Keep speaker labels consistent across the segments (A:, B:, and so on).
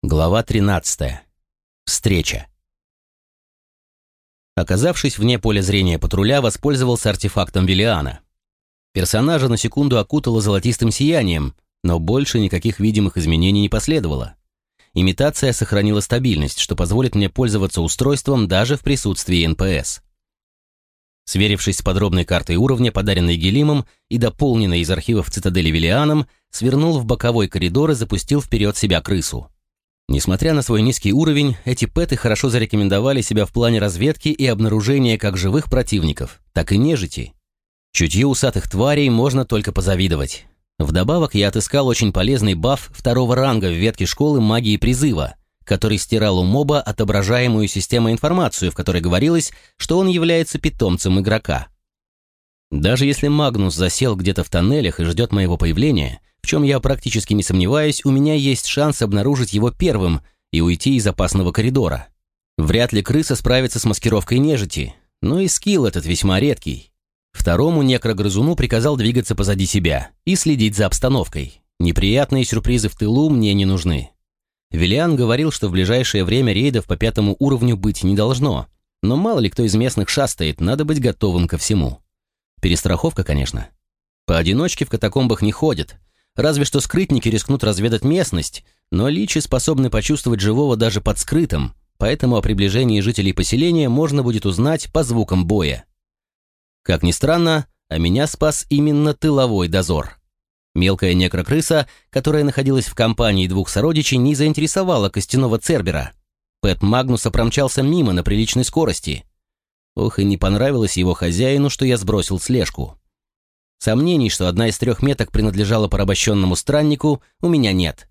A: Глава 13. Встреча. Оказавшись вне поля зрения патруля, воспользовался артефактом Велиана. Персонажа на секунду окутало золотистым сиянием, но больше никаких видимых изменений не последовало. Имитация сохранила стабильность, что позволит мне пользоваться устройством даже в присутствии НПС. Сверившись с подробной картой уровня, подаренной Гелимом и дополненной из архивов цитадели Велианом, свернул в боковой коридор и запустил вперед себя крысу. Несмотря на свой низкий уровень, эти пэты хорошо зарекомендовали себя в плане разведки и обнаружения как живых противников, так и нежити. Чутью усатых тварей можно только позавидовать. Вдобавок я отыскал очень полезный баф второго ранга в ветке школы магии призыва, который стирал у моба отображаемую системой информацию, в которой говорилось, что он является питомцем игрока. Даже если Магнус засел где-то в тоннелях и ждет моего появления, в чем я практически не сомневаюсь, у меня есть шанс обнаружить его первым и уйти из опасного коридора. Вряд ли крыса справится с маскировкой нежити, но и скилл этот весьма редкий. Второму некрогрызуну приказал двигаться позади себя и следить за обстановкой. Неприятные сюрпризы в тылу мне не нужны. Велиан говорил, что в ближайшее время рейдов по 5 уровню быть не должно, но мало ли кто из местных шастает, надо быть готовым ко всему. Перестраховка, конечно. Поодиночке в катакомбах не ходят, разве что скрытники рискнут разведать местность, но личи способны почувствовать живого даже под скрытым, поэтому о приближении жителей поселения можно будет узнать по звукам боя. Как ни странно, а меня спас именно тыловой дозор. Мелкая некрокрыса, которая находилась в компании двух сородичей, не заинтересовала костяного цербера. Пэт Магнуса промчался мимо на приличной скорости. Ох, и не понравилось его хозяину, что я сбросил слежку. Сомнений, что одна из 3 меток принадлежала порабощенному страннику, у меня нет.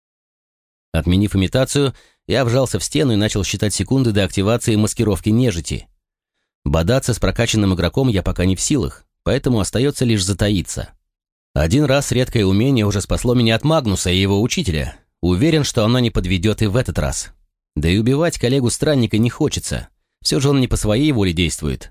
A: Отменив имитацию, я вжался в стену и начал считать секунды до активации маскировки нежити. Бодаться с прокачанным игроком я пока не в силах, поэтому остается лишь затаиться. Один раз редкое умение уже спасло меня от Магнуса и его учителя. Уверен, что оно не подведет и в этот раз. Да и убивать коллегу-странника не хочется. Все же он не по своей воле действует.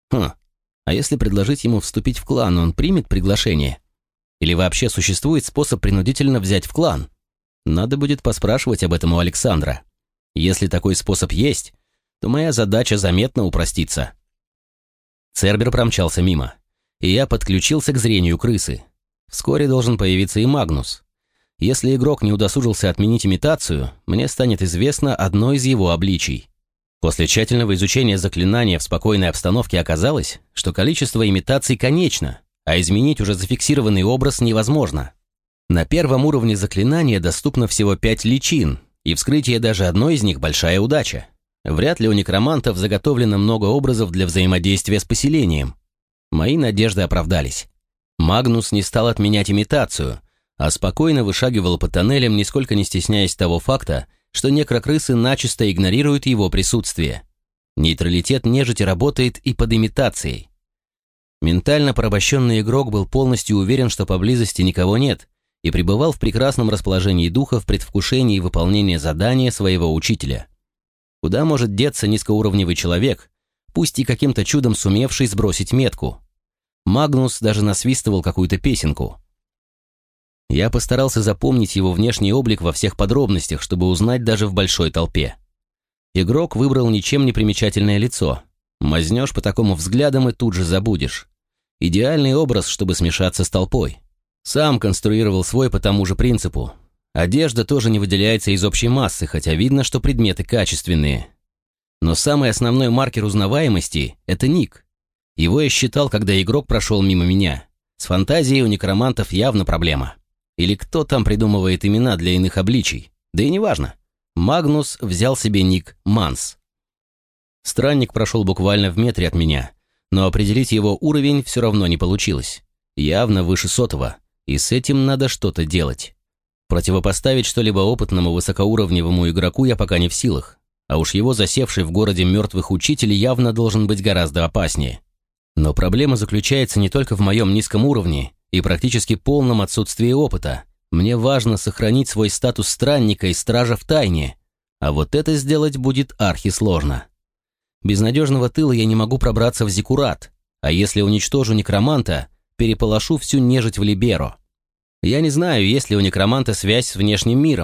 A: А если предложить ему вступить в клан, он примет приглашение? Или вообще существует способ принудительно взять в клан? Надо будет поспрашивать об этом у Александра. Если такой способ есть, то моя задача заметно упростится. Цербер промчался мимо, и я подключился к зрению крысы. Вскоре должен появиться и Магнус. Если игрок не удосужился отменить имитацию, мне станет известно одно из его обличий. После тщательного изучения заклинания в спокойной обстановке оказалось, что количество имитаций конечно, а изменить уже зафиксированный образ невозможно. На 1 уровне заклинания доступно всего 5 личин, и вскрытие даже одной из них большая удача. Вряд ли у некромантов заготовлено много образов для взаимодействия с поселением. Мои надежды оправдались. Магнус не стал отменять имитацию, а спокойно вышагивал по тоннелям, нисколько не стесняясь того факта, что некрокрысы начисто игнорируют его присутствие. Нейтралитет нежити работает и под имитацией. Ментально порабощенный игрок был полностью уверен, что поблизости никого нет, и пребывал в прекрасном расположении духа в предвкушении выполнения задания своего учителя. Куда может деться низкоуровневый человек, пусть и каким-то чудом сумевший сбросить метку? Магнус даже насвистывал какую-то песенку. Я постарался запомнить его внешний облик во всех подробностях, чтобы узнать даже в большой толпе. Игрок выбрал ничем не примечательное лицо. Мазнешь по такому взглядам и тут же забудешь. Идеальный образ, чтобы смешаться с толпой. Сам конструировал свой по тому же принципу. Одежда тоже не выделяется из общей массы, хотя видно, что предметы качественные. Но самый основной маркер узнаваемости – это ник. Его я считал, когда игрок прошел мимо меня. С фантазией у некромантов явно проблема. Или кто там придумывает имена для иных обличий? Да и неважно. Магнус взял себе ник Манс. Странник прошел буквально в метре от меня, но определить его уровень все равно не получилось. Явно выше 100-го, и с этим надо что-то делать. Противопоставить что-либо опытному высокоуровневому игроку я пока не в силах, а уж его засевший в городе мертвых учитель явно должен быть гораздо опаснее. Но проблема заключается не только в моем низком уровне и практически полном отсутствии опыта. Мне важно сохранить свой статус странника и стража в тайне, а вот это сделать будет архисложно. Без надежного тыла я не могу пробраться в Зиккурат, а если уничтожу некроманта, переполошу всю нежить в Либеро. Я не знаю, есть ли у некроманта связь с внешним миром.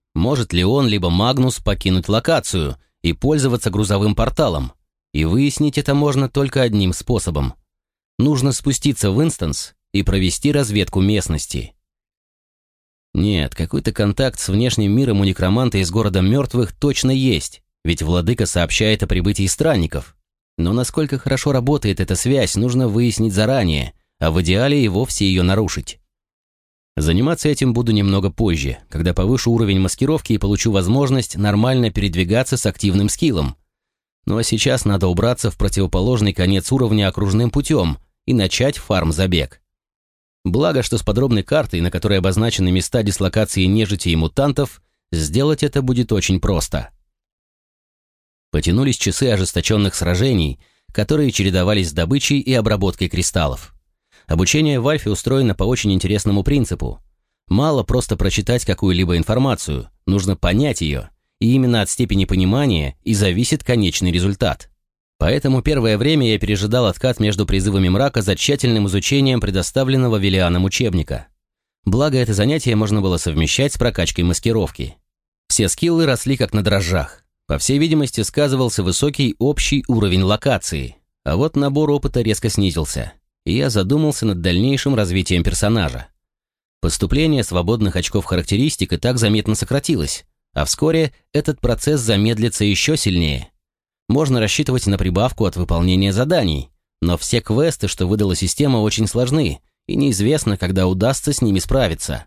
A: может ли он либо Магнус покинуть локацию и пользоваться грузовым порталом. И выяснить это можно только одним способом. Нужно спуститься в инстанс и провести разведку местности. Нет, какой-то контакт с внешним миром у некроманта из города мертвых точно есть, ведь владыка сообщает о прибытии странников. Но насколько хорошо работает эта связь, нужно выяснить заранее, а в идеале и вовсе ее нарушить. Заниматься этим буду немного позже, когда повышу уровень маскировки и получу возможность нормально передвигаться с активным скиллом. Ну а сейчас надо убраться в противоположный конец уровня окружным путем и начать фарм-забег. Благо, что с подробной картой, на которой обозначены места дислокации нежити и мутантов, сделать это будет очень просто. Потянулись часы ожесточенных сражений, которые чередовались с добычей и обработкой кристаллов. Обучение в Альфе устроено по очень интересному принципу. Мало просто прочитать какую-либо информацию, нужно понять ее, и именно от степени понимания и зависит конечный результат. Поэтому первое время я пережидал откат между призывами мрака за тщательным изучением предоставленного Велианом учебника. Благо, это занятие можно было совмещать с прокачкой маскировки. Все скиллы росли как на дрожжах. По всей видимости, сказывался высокий общий уровень локации, а вот набор опыта резко снизился, и я задумался над дальнейшим развитием персонажа. Поступление свободных очков характеристик и так заметно сократилось, а вскоре этот процесс замедлится еще сильнее. Можно рассчитывать на прибавку от выполнения заданий, но все квесты, что выдала система, очень сложны, и неизвестно, когда удастся с ними справиться.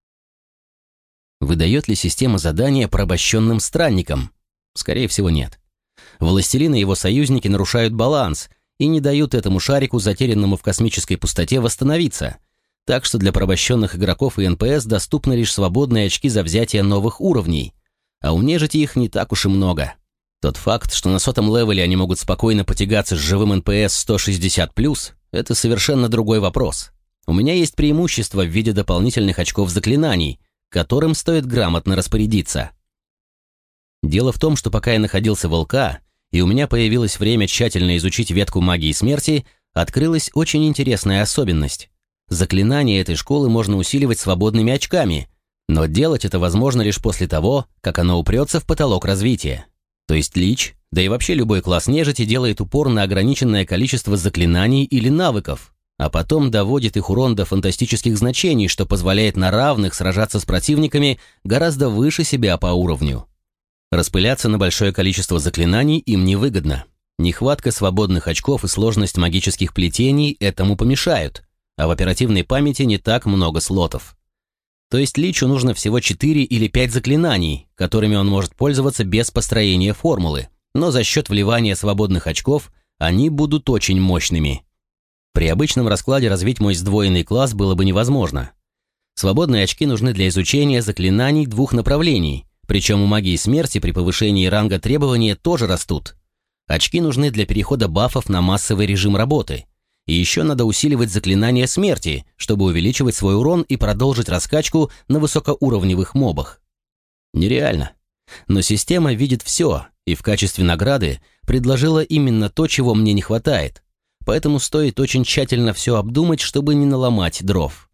A: Выдает ли система задания порабощенным странникам? Скорее всего, нет. Властелин и его союзники нарушают баланс и не дают этому шарику, затерянному в космической пустоте, восстановиться, так что для порабощенных игроков и НПС доступны лишь свободные очки за взятие новых уровней, а у нежити их не так уж и много. Тот факт, что на 100-м левеле они могут спокойно потягаться с живым НПС 160+, это совершенно другой вопрос. У меня есть преимущество в виде дополнительных очков заклинаний, которым стоит грамотно распорядиться. Дело в том, что пока я находился в ЛК, и у меня появилось время тщательно изучить ветку магии смерти, открылась очень интересная особенность. Заклинания этой школы можно усиливать свободными очками, но делать это возможно лишь после того, как оно упрется в потолок развития. То есть Лич, да и вообще любой класс нежити делает упор на ограниченное количество заклинаний или навыков, а потом доводит их урон до фантастических значений, что позволяет на равных сражаться с противниками гораздо выше себя по уровню. Распыляться на большое количество заклинаний им невыгодно. Нехватка свободных очков и сложность магических плетений этому помешают, а в оперативной памяти не так много слотов. То есть Личу нужно всего 4 или 5 заклинаний, которыми он может пользоваться без построения формулы, но за счет вливания свободных очков они будут очень мощными. При обычном раскладе развить мой сдвоенный класс было бы невозможно. Свободные очки нужны для изучения заклинаний двух направлений, причем у магии смерти при повышении ранга требования тоже растут. Очки нужны для перехода бафов на массовый режим работы. И еще надо усиливать заклинания смерти, чтобы увеличивать свой урон и продолжить раскачку на высокоуровневых мобах. Нереально. Но система видит все, и в качестве награды предложила именно то, чего мне не хватает. Поэтому стоит очень тщательно все обдумать, чтобы не наломать дров.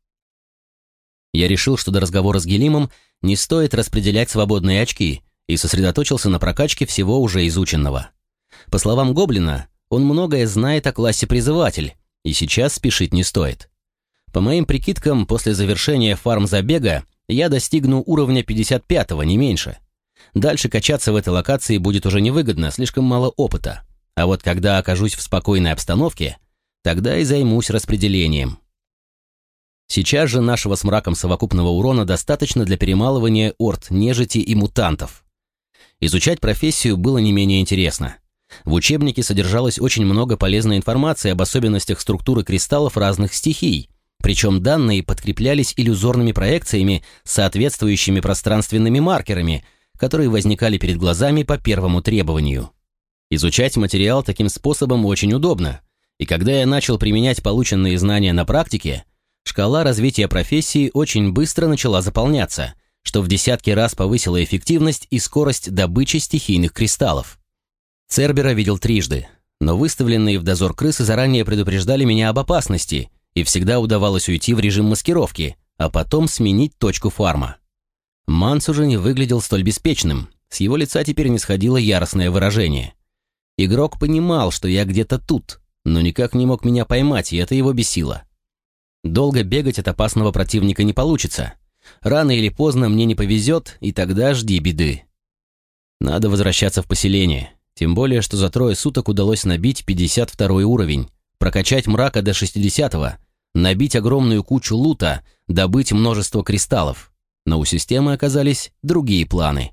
A: Я решил, что до разговора с Гелимом не стоит распределять свободные очки, и сосредоточился на прокачке всего уже изученного. По словам Гоблина, он многое знает о классе призыватель, и сейчас спешить не стоит. По моим прикидкам, после завершения фарм-забега я достигну уровня 55-го, не меньше. Дальше качаться в этой локации будет уже невыгодно, слишком мало опыта. А вот когда окажусь в спокойной обстановке, тогда и займусь распределением. Сейчас же нашего с мраком совокупного урона достаточно для перемалывания орд нежити и мутантов. Изучать профессию было не менее интересно. В учебнике содержалось очень много полезной информации об особенностях структуры кристаллов разных стихий, причем данные подкреплялись иллюзорными проекциями с соответствующими пространственными маркерами, которые возникали перед глазами по первому требованию. Изучать материал таким способом очень удобно, и когда я начал применять полученные знания на практике, шкала развития профессии очень быстро начала заполняться, что в десятки раз повысило эффективность и скорость добычи стихийных кристаллов. Цербера видел трижды, но выставленные в дозор крысы заранее предупреждали меня об опасности, и всегда удавалось уйти в режим маскировки, а потом сменить точку фарма. Манс уже не выглядел столь беспечным, с его лица теперь не сходило яростное выражение. Игрок понимал, что я где-то тут, но никак не мог меня поймать, и это его бесило. Долго бегать от опасного противника не получится. Рано или поздно мне не повезет, и тогда жди беды. Надо возвращаться в поселение, тем более, что за 3 суток удалось набить 52 уровень, прокачать мрака до 60-го, набить огромную кучу лута, добыть множество кристаллов. Но у системы оказались другие планы.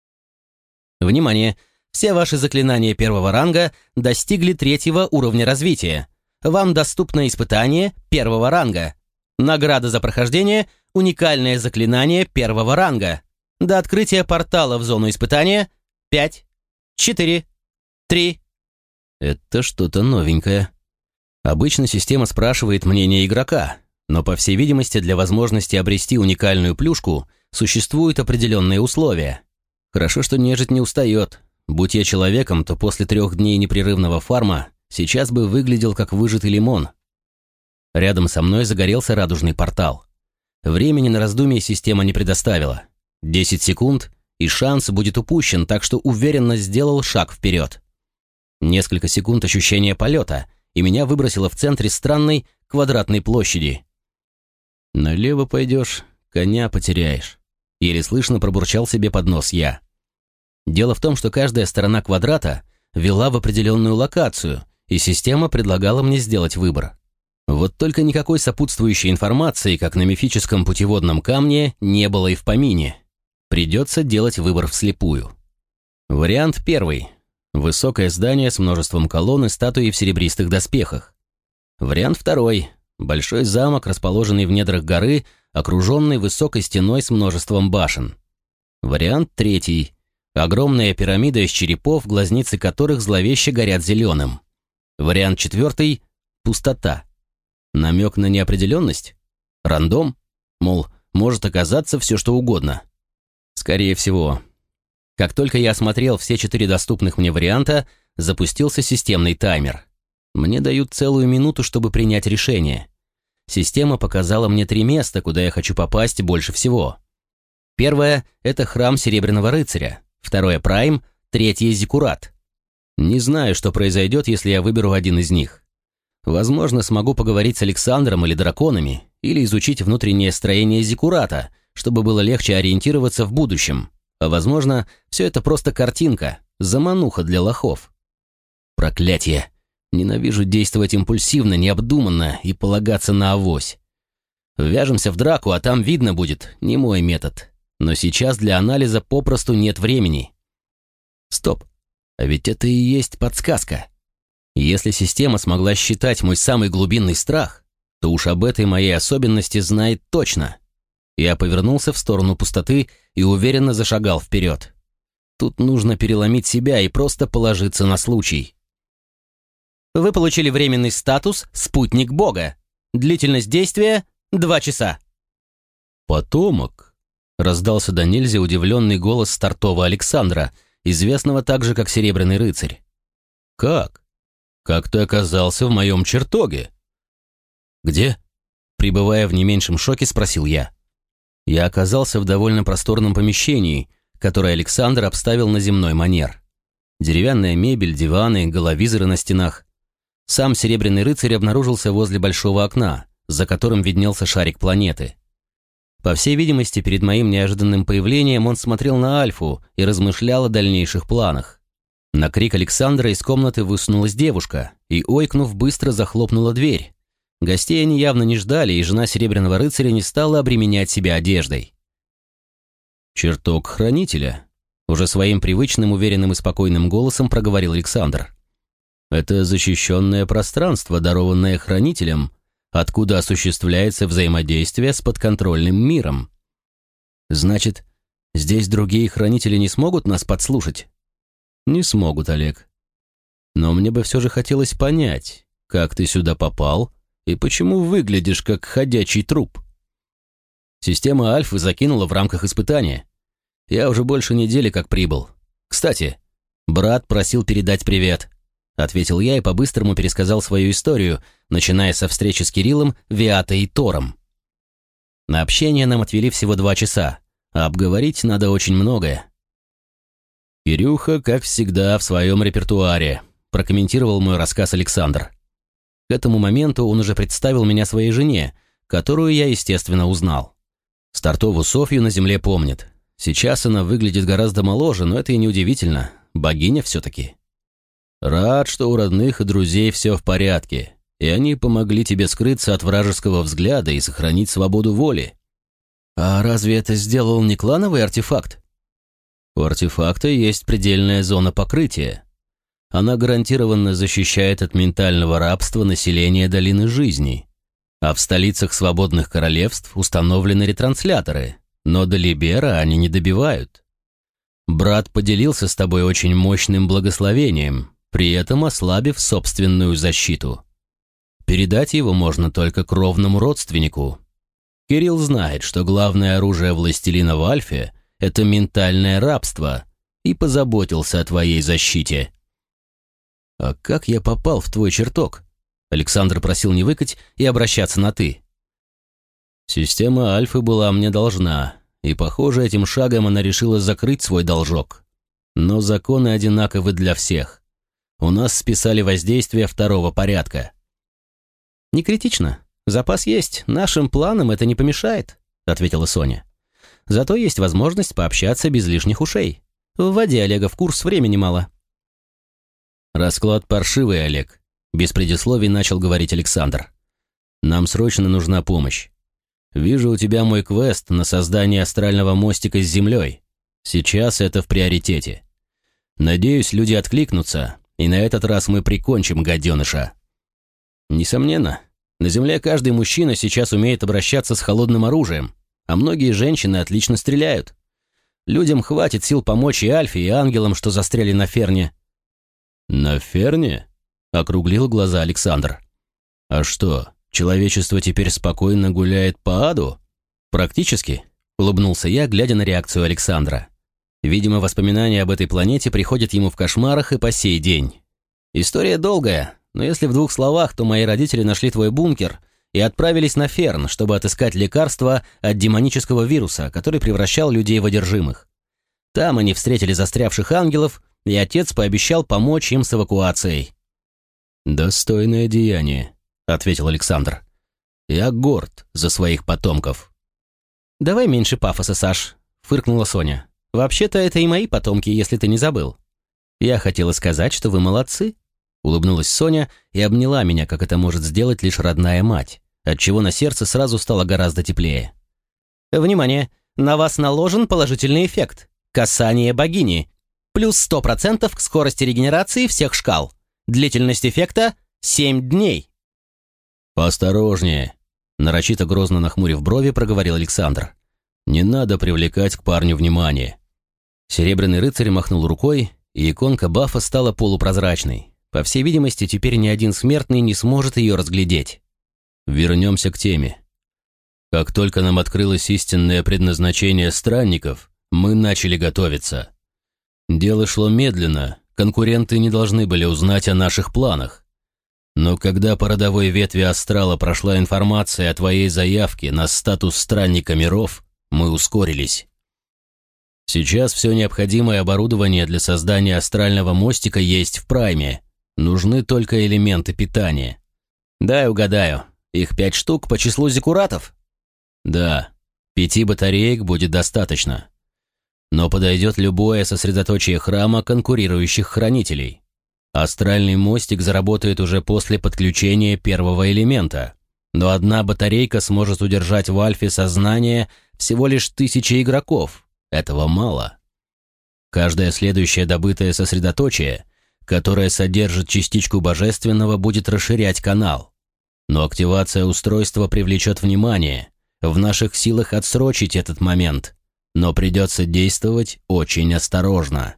A: Внимание! Все ваши заклинания 1-го ранга достигли 3-го уровня развития. Вам доступно испытание 1-го ранга. Награда за прохождение – уникальное заклинание 1-го ранга. До открытия портала в зону испытания 5, 4, 3. Это что-то новенькое. Обычно система спрашивает мнение игрока, но, по всей видимости, для возможности обрести уникальную плюшку существуют определенные условия. Хорошо, что нежить не устает. Будь я человеком, то после 3 дней непрерывного фарма сейчас бы выглядел как выжатый лимон. Рядом со мной загорелся радужный портал. Времени на раздумье система не предоставила. 10 секунд, и шанс будет упущен, так что уверенно сделал шаг вперед. Несколько секунд ощущения полета, и меня выбросило в центре странной квадратной площади. «Налево пойдешь, коня потеряешь», — еле слышно пробурчал себе под нос я. Дело в том, что каждая сторона квадрата вела в определенную локацию, и система предлагала мне сделать выбор. Вот только никакой сопутствующей информации, как на мифическом путеводном камне, не было и в помине. Придется делать выбор вслепую. Вариант 1. Высокое здание с множеством колонн и статуи в серебристых доспехах. Вариант 2. Большой замок, расположенный в недрах горы, окруженный высокой стеной с множеством башен. Вариант 3. Огромная пирамида из черепов, глазницы которых зловеще горят зеленым. Вариант 4. Пустота. Намек на неопределенность? Рандом? Мол, может оказаться все что угодно. Скорее всего. Как только я осмотрел все 4 доступных мне варианта, запустился системный таймер. Мне дают целую минуту, чтобы принять решение. Система показала мне 3 места, куда я хочу попасть больше всего. Первое – это храм Серебряного рыцаря. Второе – Прайм, третье – Зиккурат. Не знаю, что произойдет, если я выберу один из них. Возможно, смогу поговорить с Александром или драконами, или изучить внутреннее строение Зиккурата, чтобы было легче ориентироваться в будущем. А возможно, все это просто картинка, замануха для лохов. Проклятье! Ненавижу действовать импульсивно, необдуманно и полагаться на авось. Ввяжемся в драку, а там видно будет, не мой метод. Но сейчас для анализа попросту нет времени. Стоп, а ведь это и есть подсказка. Если система смогла считать мой самый глубинный страх, то уж об этой моей особенности знает точно. Я повернулся в сторону пустоты и уверенно зашагал вперед. Тут нужно переломить себя и просто положиться на случай. Вы получили временный статус «Спутник Бога». Длительность действия – 2 часа. «Потомок», — раздался до нельзя удивленный голос стартового Александра, известного также как Серебряный рыцарь. «Как? Как ты оказался в моем чертоге?» «Где?» — пребывая в не меньшем шоке, спросил я. Я оказался в довольно просторном помещении, которое Александр обставил на земной манер. Деревянная мебель, диваны, головизоры на стенах. Сам Серебряный рыцарь обнаружился возле большого окна, за которым виднелся шарик планеты. По всей видимости, перед моим неожиданным появлением он смотрел на Альфу и размышлял о дальнейших планах. На крик Александра из комнаты высунулась девушка и, ойкнув, быстро захлопнула дверь. Гостей они явно не ждали, и жена Серебряного рыцаря не стала обременять себя одеждой. «Чертог хранителя», — уже своим привычным, уверенным и спокойным голосом проговорил Александр. «Это защищенное пространство, дарованное хранителем, откуда осуществляется взаимодействие с подконтрольным миром. Значит, здесь другие хранители не смогут нас подслушать?» «Не смогут, Олег. Но мне бы все же хотелось понять, как ты сюда попал и почему выглядишь как ходячий труп». Система Альфы закинула в рамках испытания. Я уже больше недели как прибыл. Кстати, брат просил передать привет, ответил я и по-быстрому пересказал свою историю, начиная со встречи с Кириллом, Виатой и Тором. На общение нам отвели всего 2 часа, а обговорить надо очень многое». «Кирюха, как всегда, в своем репертуаре», — прокомментировал мой рассказ Александр. К этому моменту он уже представил меня своей жене, которую я, естественно, узнал. Стартову Софью на земле помнит. Сейчас она выглядит гораздо моложе, но это и не удивительно. Богиня все-таки. «Рад, что у родных и друзей все в порядке, и они помогли тебе скрыться от вражеского взгляда и сохранить свободу воли». «А разве это сделал не клановый артефакт?» «У артефакта есть предельная зона покрытия. Она гарантированно защищает от ментального рабства население Долины Жизни. А в столицах свободных королевств установлены ретрансляторы, но до Либера они не добивают. Брат поделился с тобой очень мощным благословением, при этом ослабив собственную защиту. Передать его можно только кровному родственнику. Кирилл знает, что главное оружие властелина в Альфе — это ментальное рабство, и позаботился о твоей защите». «А как я попал в твой чертог?» Александр просил не выкать и обращаться на «ты». Система Альфы была мне должна, и, похоже, этим шагом она решила закрыть свой должок. Но законы одинаковы для всех. У нас списали воздействие второго порядка. «Не критично. Запас есть. Нашим планам это не помешает», — ответила Соня. «Зато есть возможность пообщаться без лишних ушей. Вводи Олега в курс, времени мало». «Расклад паршивый, Олег», — без предисловий начал говорить Александр. «Нам срочно нужна помощь. Вижу у тебя мой квест на создание астрального мостика с Землей. Сейчас это в приоритете. Надеюсь, люди откликнутся, и на этот раз мы прикончим гаденыша». «Несомненно, на Земле каждый мужчина сейчас умеет обращаться с холодным оружием, а многие женщины отлично стреляют. Людям хватит сил помочь и Альфе, и ангелам, что застряли на Ферне». «На Ферне?» — округлил глаза Александр. «А что, человечество теперь спокойно гуляет по аду?» «Практически», — улыбнулся я, глядя на реакцию Александра. Видимо, воспоминания об этой планете приходят ему в кошмарах и по сей день. «История долгая, но если в двух словах, то мои родители нашли твой бункер и отправились на Ферн, чтобы отыскать лекарство от демонического вируса, который превращал людей в одержимых. Там они встретили застрявших ангелов, и отец пообещал помочь им с эвакуацией». «Достойное деяние», — ответил Александр. «Я горд за своих потомков». «Давай меньше пафоса, Саш», — фыркнула Соня. «Вообще-то это и мои потомки, если ты не забыл». «Я хотела сказать, что вы молодцы», — улыбнулась Соня и обняла меня, как это может сделать лишь родная мать, отчего на сердце сразу стало гораздо теплее. «Внимание! На вас наложен положительный эффект. Касание богини. Плюс 100% к скорости регенерации всех шкал. Длительность эффекта — 7 дней». «Поосторожнее», — нарочито грозно нахмурив брови, проговорил Александр. «Не надо привлекать к парню внимание». Серебряный рыцарь махнул рукой, и иконка бафа стала полупрозрачной. По всей видимости, теперь ни один смертный не сможет ее разглядеть. Вернемся к теме. Как только нам открылось истинное предназначение странников, мы начали готовиться. Дело шло медленно, конкуренты не должны были узнать о наших планах. Но когда по родовой ветви астрала прошла информация о твоей заявке на статус странника миров, мы ускорились. Сейчас все необходимое оборудование для создания астрального мостика есть в прайме. Нужны только элементы питания. Дай угадаю, их 5 штук по числу зиккуратов? Да, 5 батареек будет достаточно. Но подойдет любое сосредоточие храма конкурирующих хранителей. Астральный мостик заработает уже после подключения первого элемента, но одна батарейка сможет удержать в Альфе сознание всего лишь 1000 игроков. Этого мало. Каждое следующее добытое сосредоточие, которое содержит частичку божественного, будет расширять канал. Но активация устройства привлечет внимание. В наших силах отсрочить этот момент, но придется действовать очень осторожно.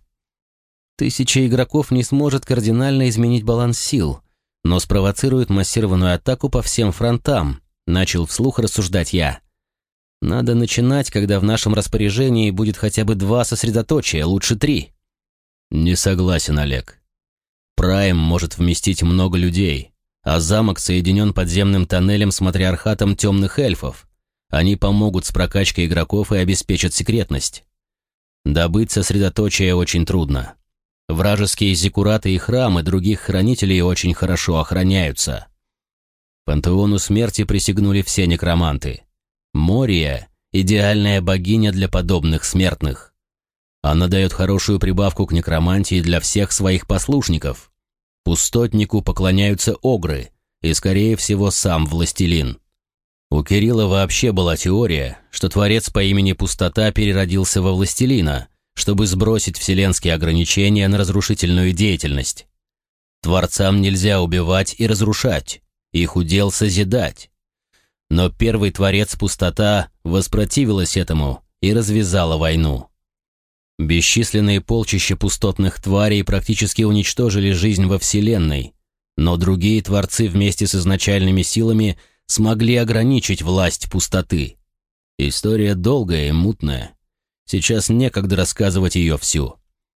A: 1000 игроков не сможет кардинально изменить баланс сил, но спровоцирует массированную атаку по всем фронтам, начал вслух рассуждать я. Надо начинать, когда в нашем распоряжении будет хотя бы 2 сосредоточия, лучше 3. Не согласен, Олег. Прайм может вместить много людей, а замок соединен подземным тоннелем с матриархатом темных эльфов. Они помогут с прокачкой игроков и обеспечат секретность. Добыть сосредоточие очень трудно. Вражеские зиккураты и храмы других хранителей очень хорошо охраняются. Пантеону смерти присягнули все некроманты. Мория – идеальная богиня для подобных смертных. Она дает хорошую прибавку к некромантии для всех своих послушников. Пустотнику поклоняются огры и, скорее всего, сам властелин. У Кирилла вообще была теория, что творец по имени Пустота переродился во властелина, чтобы сбросить вселенские ограничения на разрушительную деятельность. Творцам нельзя убивать и разрушать, их удел созидать. Но первый творец Пустота воспротивилась этому и развязала войну. Бесчисленные полчища пустотных тварей практически уничтожили жизнь во Вселенной, но другие творцы вместе с изначальными силами смогли ограничить власть Пустоты. История долгая и мутная. Сейчас некогда рассказывать ее всю.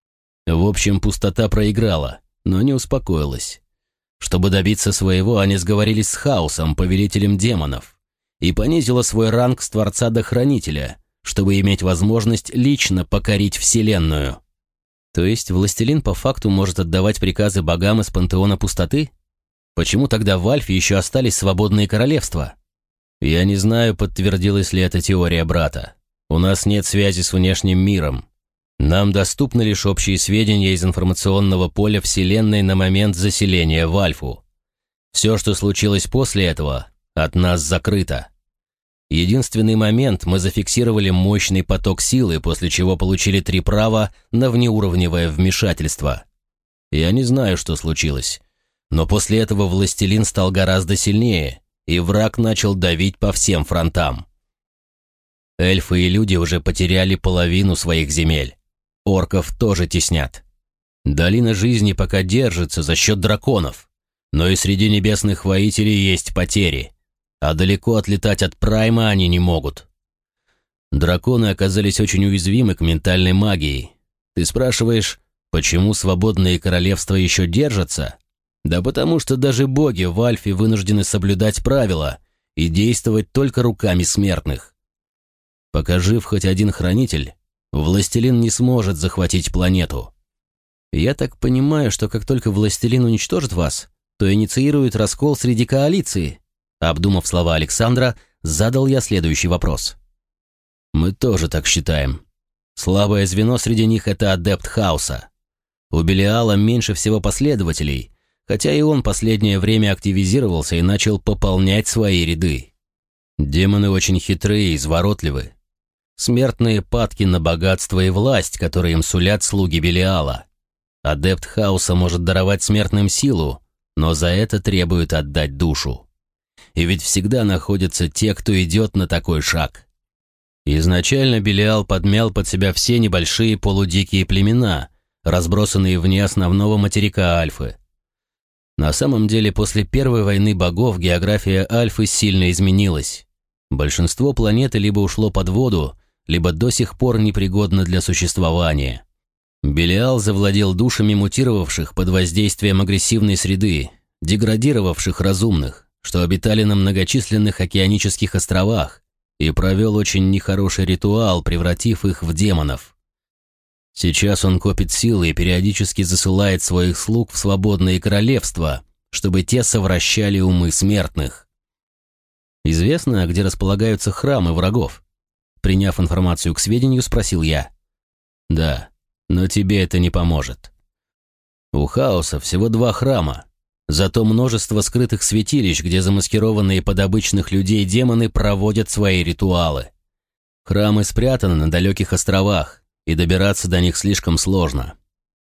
A: В общем, Пустота проиграла, но не успокоилась. Чтобы добиться своего, они сговорились с Хаосом, повелителем демонов, и понизила свой ранг с Творца до Хранителя, чтобы иметь возможность лично покорить Вселенную. То есть Властелин по факту может отдавать приказы богам из пантеона Пустоты? Почему тогда в Альфе еще остались свободные королевства? Я не знаю, подтвердилась ли эта теория брата. У нас нет связи с внешним миром. Нам доступны лишь общие сведения из информационного поля Вселенной на момент заселения в Альфу. Все, что случилось после этого, от нас закрыто. Единственный момент, мы зафиксировали мощный поток силы, после чего получили 3 права на внеуровневое вмешательство. Я не знаю, что случилось, но после этого Властелин стал гораздо сильнее, и враг начал давить по всем фронтам. Эльфы и люди уже потеряли половину своих земель. Орков тоже теснят. Долина жизни пока держится за счет драконов, но и среди небесных воителей есть потери, а далеко отлетать от Прайма они не могут. Драконы оказались очень уязвимы к ментальной магии. Ты спрашиваешь, почему свободные королевства еще держатся? Да потому что даже боги в Альфе вынуждены соблюдать правила и действовать только руками смертных. Пока жив хоть один хранитель, Властелин не сможет захватить планету. Я так понимаю, что как только Властелин уничтожит вас, то инициирует раскол среди коалиции. Обдумав слова Александра, задал я следующий вопрос. Мы тоже так считаем. Слабое звено среди них — это адепт хаоса. У Белиала меньше всего последователей, хотя и он последнее время активизировался и начал пополнять свои ряды. Демоны очень хитрые и изворотливы. Смертные падки на богатство и власть, которые им сулят слуги Белиала. Адепт хаоса может даровать смертным силу, но за это требует отдать душу. И ведь всегда находятся те, кто идет на такой шаг. Изначально Белиал подмял под себя все небольшие полудикие племена, разбросанные вне основного материка Альфы. На самом деле, после Первой войны богов география Альфы сильно изменилась. Большинство планеты либо ушло под воду, либо до сих пор непригодно для существования. Белиал завладел душами мутировавших под воздействием агрессивной среды, деградировавших разумных, что обитали на многочисленных океанических островах, и провел очень нехороший ритуал, превратив их в демонов. Сейчас он копит силы и периодически засылает своих слуг в свободные королевства, чтобы те совращали умы смертных. Известно, где располагаются храмы врагов? Приняв информацию к сведению, спросил я. Да, но тебе это не поможет. У хаоса всего 2 храма, зато множество скрытых святилищ, где замаскированные под обычных людей демоны проводят свои ритуалы. Храмы спрятаны на далеких островах, и добираться до них слишком сложно.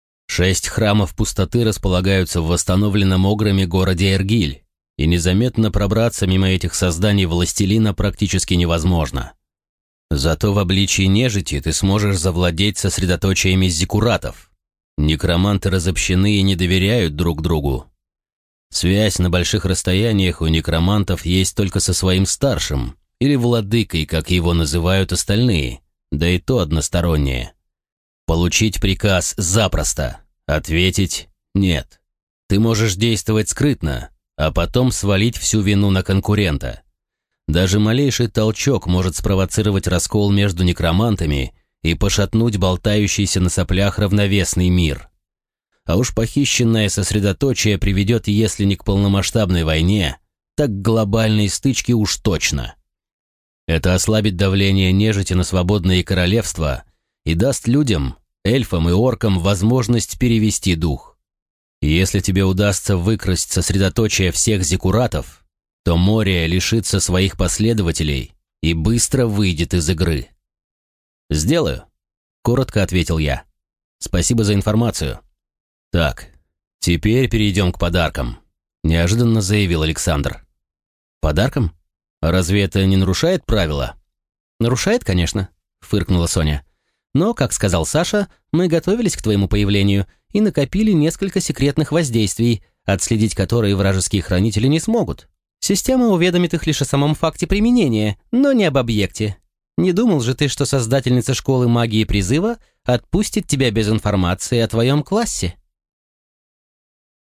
A: 6 храмов пустоты располагаются в восстановленном ограми городе Эргиль, и незаметно пробраться мимо этих созданий властелина практически невозможно. Зато в обличии нежити ты сможешь завладеть сосредоточиями зиккуратов. Некроманты разобщены и не доверяют друг другу. Связь на больших расстояниях у некромантов есть только со своим старшим, или владыкой, как его называют остальные, да и то одностороннее. Получить приказ запросто, ответить нет. Ты можешь действовать скрытно, а потом свалить всю вину на конкурента. Даже малейший толчок может спровоцировать раскол между некромантами и пошатнуть болтающийся на соплях равновесный мир. А уж похищенное сосредоточие приведет, если не к полномасштабной войне, так к глобальной стычке уж точно. Это ослабит давление нежити на свободные королевства и даст людям, эльфам и оркам возможность перевести дух. И если тебе удастся выкрасть сосредоточие всех зиккуратов, то Мория лишится своих последователей и быстро выйдет из игры. «Сделаю», — коротко ответил я. «Спасибо за информацию». «Так, теперь перейдем к подаркам», — неожиданно заявил Александр. «Подаркам? А разве это не нарушает правила?» «Нарушает, конечно», — фыркнула Соня. «Но, как сказал Саша, мы готовились к твоему появлению и накопили несколько секретных воздействий, отследить которые вражеские хранители не смогут. Система уведомит их лишь о самом факте применения, но не об объекте. Не думал же ты, что создательница школы магии призыва отпустит тебя без информации о твоем классе?»